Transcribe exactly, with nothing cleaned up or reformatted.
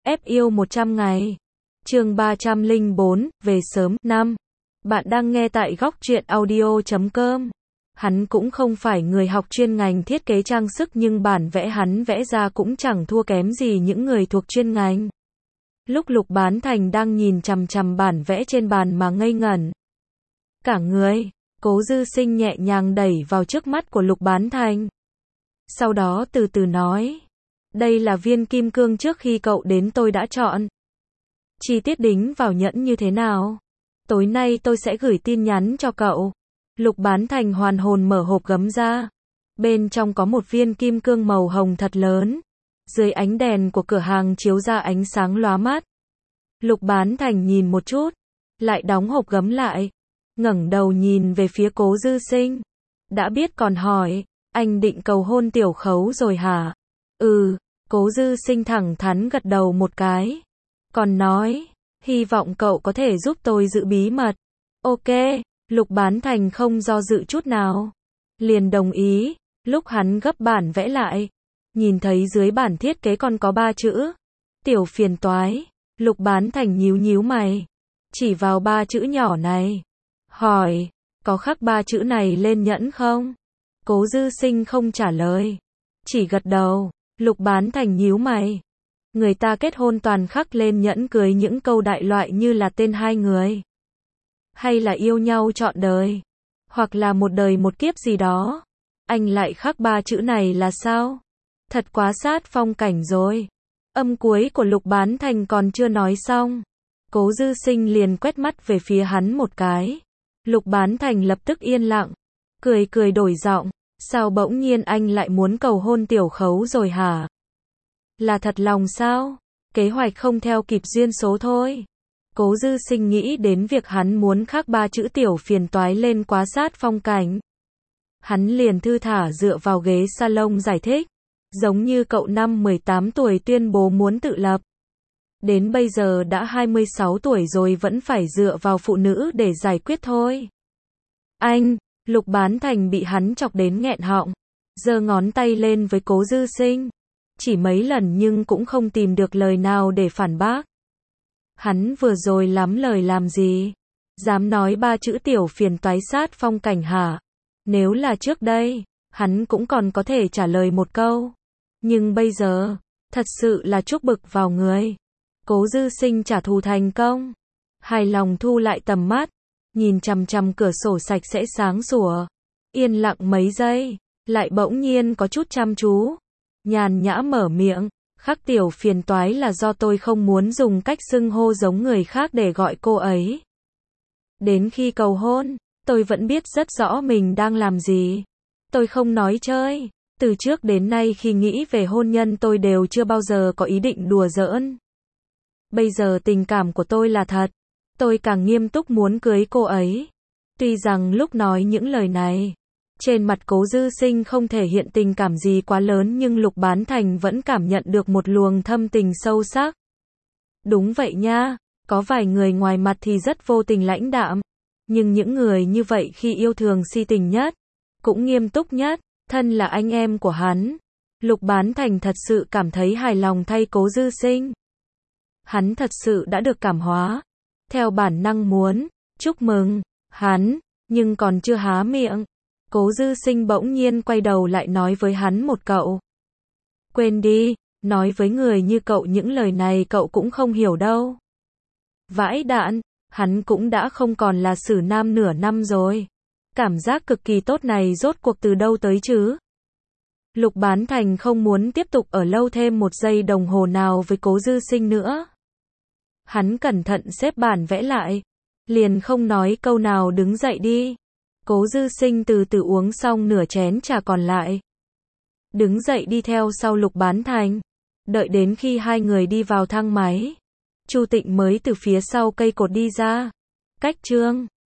ép yêu một trăm ngày. Chương ba trăm lẻ bốn, về sớm, năm. Bạn đang nghe tại góc truyện audio chấm com. Hắn cũng không phải người học chuyên ngành thiết kế trang sức nhưng bản vẽ hắn vẽ ra cũng chẳng thua kém gì những người thuộc chuyên ngành. Lúc Lục Bán Thành đang nhìn chằm chằm bản vẽ trên bàn mà ngây ngẩn cả người, Cố Dư Sinh nhẹ nhàng đẩy vào trước mắt của Lục Bán Thành. Sau đó từ từ nói, đây là viên kim cương trước khi cậu đến tôi đã chọn. Chi tiết đính vào nhẫn như thế nào? Tối nay tôi sẽ gửi tin nhắn cho cậu. Lục Bán Thành hoàn hồn mở hộp gấm ra. Bên trong có một viên kim cương màu hồng thật lớn. Dưới ánh đèn của cửa hàng chiếu ra ánh sáng lóa mắt. Lục Bán Thành nhìn một chút, lại đóng hộp gấm lại, ngẩng đầu nhìn về phía Cố Dư Sinh. Đã biết còn hỏi, anh định cầu hôn Tiểu Khấu rồi hả? Ừ, Cố Dư Sinh thẳng thắn gật đầu một cái. Còn nói, hy vọng cậu có thể giúp tôi giữ bí mật. Ok, Lục Bán Thành không do dự chút nào. Liền đồng ý, lúc hắn gấp bản vẽ lại. Nhìn thấy dưới bản thiết kế còn có ba chữ. Tiểu phiền toái. Lục Bán Thành nhíu nhíu mày. Chỉ vào ba chữ nhỏ này. Hỏi, có khắc ba chữ này lên nhẫn không? Cố Dư Sinh không trả lời. Chỉ gật đầu. Lục Bán Thành nhíu mày. Người ta kết hôn toàn khắc lên nhẫn cưới những câu đại loại như là tên hai người. Hay là yêu nhau trọn đời. Hoặc là một đời một kiếp gì đó. Anh lại khắc ba chữ này là sao? Thật quá sát phong cảnh rồi. Âm cuối của Lục Bán Thành còn chưa nói xong. Cố Dư Sinh liền quét mắt về phía hắn một cái. Lục Bán Thành lập tức yên lặng. Cười cười đổi giọng. Sao bỗng nhiên anh lại muốn cầu hôn Tiểu Khấu rồi hả? Là thật lòng sao? Kế hoạch không theo kịp duyên số thôi. Cố Dư Sinh nghĩ đến việc hắn muốn khắc ba chữ tiểu phiền toái lên quá sát phong cảnh. Hắn liền thư thả dựa vào ghế salon giải thích. Giống như cậu năm mười tám tuổi tuyên bố muốn tự lập. Đến bây giờ đã hai mươi sáu tuổi rồi vẫn phải dựa vào phụ nữ để giải quyết thôi. Anh, Lục Bán Thành bị hắn chọc đến nghẹn họng. Giơ ngón tay lên với Cố Dư Sinh. Chỉ mấy lần nhưng cũng không tìm được lời nào để phản bác. Hắn vừa rồi lắm lời làm gì? Dám nói ba chữ tiểu phiền toái sát phong cảnh hả? Nếu là trước đây, hắn cũng còn có thể trả lời một câu. Nhưng bây giờ, thật sự là chuốc bực vào người. Cố Dư Sinh trả thù thành công. Hài lòng thu lại tầm mắt. Nhìn chằm chằm cửa sổ sạch sẽ sáng sủa. Yên lặng mấy giây. Lại bỗng nhiên có chút chăm chú. Nhàn nhã mở miệng. Khắc tiểu phiền toái là do tôi không muốn dùng cách xưng hô giống người khác để gọi cô ấy. Đến khi cầu hôn, tôi vẫn biết rất rõ mình đang làm gì. Tôi không nói chơi. Từ trước đến nay khi nghĩ về hôn nhân tôi đều chưa bao giờ có ý định đùa giỡn. Bây giờ tình cảm của tôi là thật. Tôi càng nghiêm túc muốn cưới cô ấy. Tuy rằng lúc nói những lời này, trên mặt Cố Dư Sinh không thể hiện tình cảm gì quá lớn nhưng Lục Bán Thành vẫn cảm nhận được một luồng thâm tình sâu sắc. Đúng vậy nha, có vài người ngoài mặt thì rất vô tình lãnh đạm. Nhưng những người như vậy khi yêu thường si tình nhất, cũng nghiêm túc nhất. Thân là anh em của hắn, Lục Bán Thành thật sự cảm thấy hài lòng thay Cố Dư Sinh. Hắn thật sự đã được cảm hóa. Theo bản năng muốn chúc mừng hắn, nhưng còn chưa há miệng. Cố Dư Sinh bỗng nhiên quay đầu lại nói với hắn một cậu. Quên đi, nói với người như cậu những lời này cậu cũng không hiểu đâu. Vãi đạn, hắn cũng đã không còn là xử nam nửa năm rồi. Cảm giác cực kỳ tốt này rốt cuộc từ đâu tới chứ? Lục Bán Thành không muốn tiếp tục ở lâu thêm một giây đồng hồ nào với Cố Dư Sinh nữa. Hắn cẩn thận xếp bản vẽ lại. Liền không nói câu nào đứng dậy đi. Cố Dư Sinh từ từ uống xong nửa chén trà còn lại. Đứng dậy đi theo sau Lục Bán Thành. Đợi đến khi hai người đi vào thang máy. Chu Tịnh mới từ phía sau cây cột đi ra. Cách chương